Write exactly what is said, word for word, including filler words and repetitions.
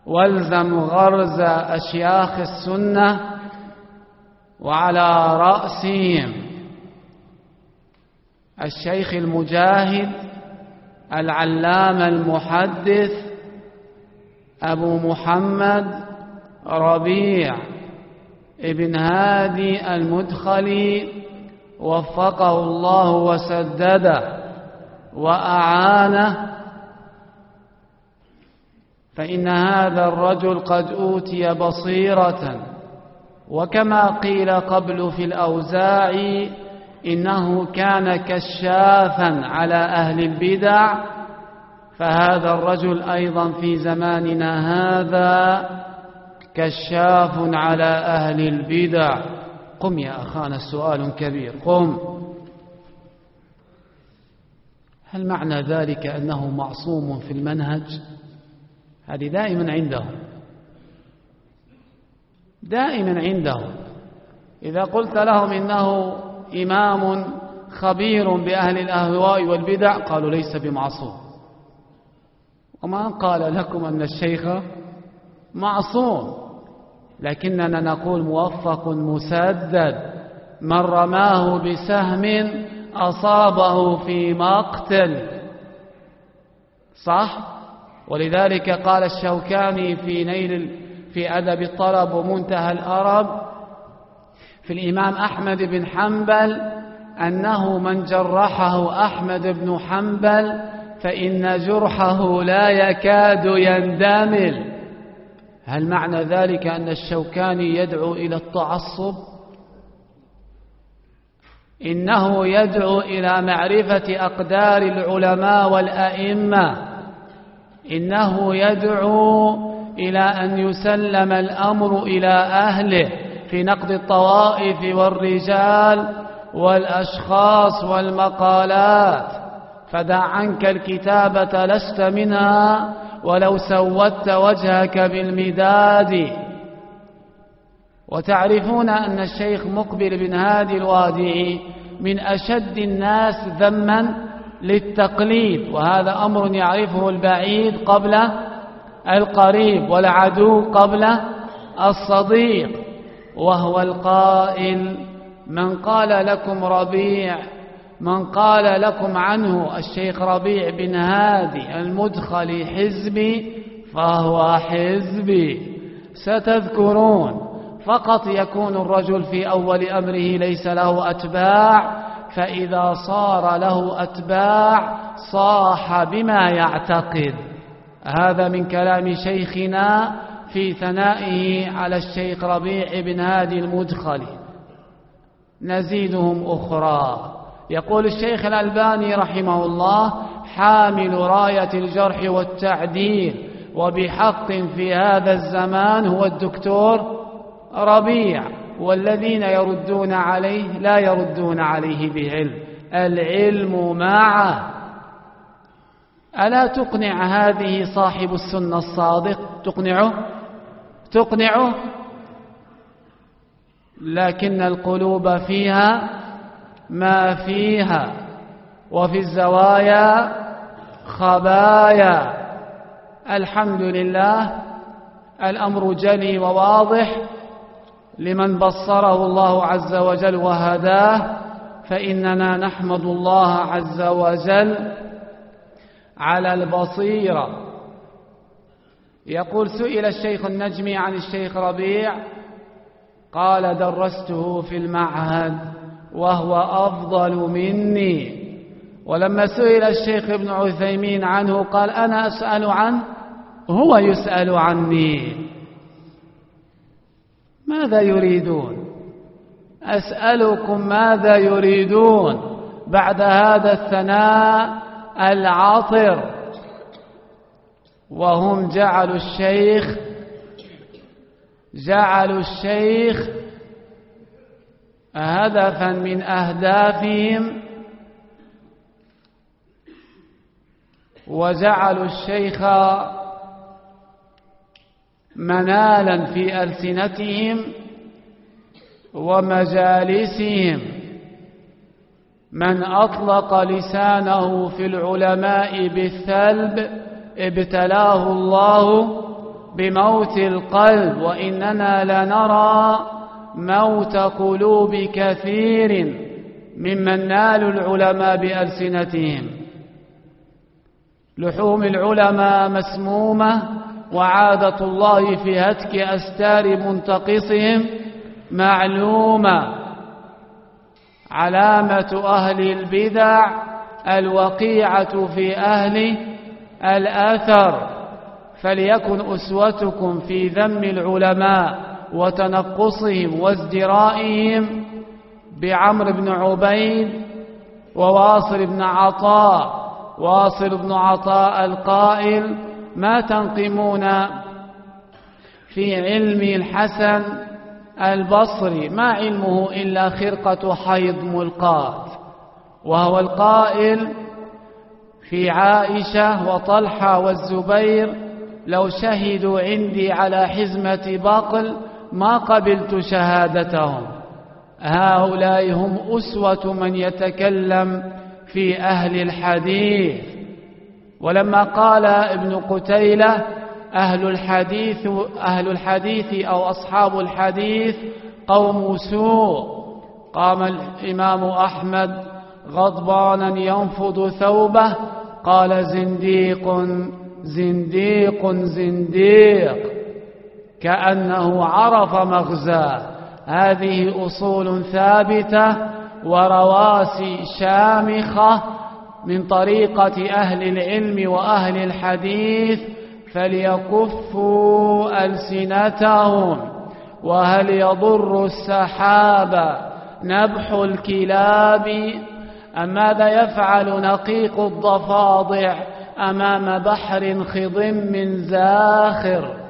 والزم غرز أشياخ السنة، وعلى رأسهم الشيخ المجاهد العلامة المحدث أبو محمد ربيع ابن هادي المدخلي، وفقه الله وسدده وأعانه. فإن هذا الرجل قد أوتي بصيرة، وكما قيل قبل في الأوزاعي إنه كان كشافا على أهل البدع، فهذا الرجل أيضا في زماننا هذا كشاف على أهل البدع. قم يا أخانا، سؤال كبير، قم. هل معنى ذلك أنه معصوم في المنهج؟ هذه دائما عندهم، دائما عندهم. إذا قلت لهم إنه إمام خبير بأهل الأهواء والبدع قالوا ليس بمعصوم. وما قال لكم أن الشيخ معصوم، لكننا نقول موفق مسدد، من رماه بسهم أصابه في مقتل، صح؟ ولذلك قال الشوكاني في نيل في أدب الطلب ومنتهى الأرب في الإمام أحمد بن حنبل أنه من جرحه أحمد بن حنبل فإن جرحه لا يكاد يندمل. هل معنى ذلك أن الشوكاني يدعو إلى التعصب؟ إنه يدعو إلى معرفة أقدار العلماء والأئمة، إنه يدعو إلى أن يسلم الأمر إلى أهله في نقد الطوائف والرجال والأشخاص والمقالات. فدع عنك الكتابة لست منها ولو سودت وجهك بالمداد. وتعرفون أن الشيخ مقبل بن هادي الوادعي من أشد الناس ذما للتقليد، وهذا أمر يعرفه البعيد قبل القريب والعدو قبل الصديق. وهو القائل: من قال لكم ربيع من قال لكم عنه الشيخ ربيع بن هادي المدخلي حزبي فهو حزبي. ستذكرون فقط يكون الرجل في أول أمره ليس له أتباع، فإذا صار له أتباع صاح بما يعتقد. هذا من كلام شيخنا في ثنائه على الشيخ ربيع بن هادي المدخلي. نزيدهم أخرى. يقول الشيخ الألباني رحمه الله: حامل راية الجرح والتعديل وبحق في هذا الزمان هو الدكتور ربيع، والذين يردون عليه لا يردون عليه بعلم، العلم معه. ألا تقنع هذه صاحب السنة الصادق؟ تقنعه تقنعه لكن القلوب فيها ما فيها، وفي الزوايا خبايا. الحمد لله الأمر جلي وواضح لمن بصره الله عز وجل وهداه، فإننا نحمد الله عز وجل على البصيرة. يقول: سئل الشيخ النجمي عن الشيخ ربيع قال: درسته في المعهد وهو أفضل مني. ولما سئل الشيخ ابن عثيمين عنه قال: أنا أسأل عنه هو يسأل عني. ماذا يريدون؟ أسألكم ماذا يريدون بعد هذا الثناء العطر؟ وهم جعلوا الشيخ جعلوا الشيخ هدفا من أهدافهم، وجعلوا الشيخ منالا في ألسنتهم ومجالسهم. من أطلق لسانه في العلماء بالثلب ابتلاه الله بموت القلب، وإننا لنرى موت قلوب كثير ممن نالوا العلماء بألسنتهم. لحوم العلماء مسمومة، وعادة الله في هتك أستار منتقصهم معلومة. علامة أهل البدع الوقيعة في أهل الأثر، فليكن أسوتكم في ذم العلماء وتنقصهم وازدرائهم بعمر بن عبيد وواصل بن عطاء. واصل بن عطاء القائل: ما تنقمون في علم الحسن البصري، ما علمه إلا خرقة حيض ملقاة. وهو القائل في عائشة وطلحة والزبير: لو شهدوا عندي على حزمة بقل ما قبلت شهادتهم. هؤلاء هم أسوة من يتكلم في أهل الحديث. ولما قال ابن قتيلة: أهل الحديث أهل الحديث أو أصحاب الحديث قوم سوء، قام الإمام أحمد غضبانا ينفض ثوبه قال: زنديق زنديق زنديق، كأنه عرف مغزاه. هذه أصول ثابتة ورواسي شامخة من طريقة أهل العلم وأهل الحديث، فليكفوا ألسنتهم. وهل يضر السحاب نبح الكلاب؟ أم ماذا يفعل نقيق الضفادع أمام بحر خضم زاخر؟